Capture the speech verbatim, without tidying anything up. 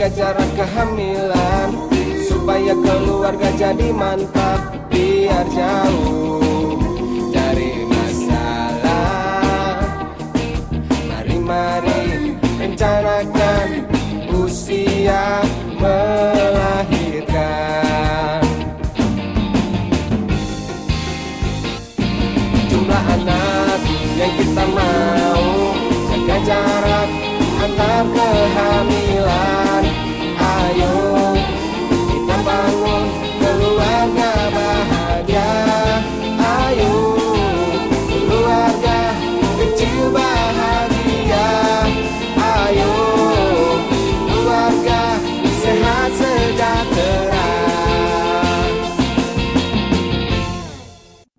jaga jarak kehamilan, supaya keluarga jadi mantap, biar jauh dari masalah. Mari-mari rencanakan usia melahirkan. Jumlah anak yang kita mau, jaga jarak antar kehamilan.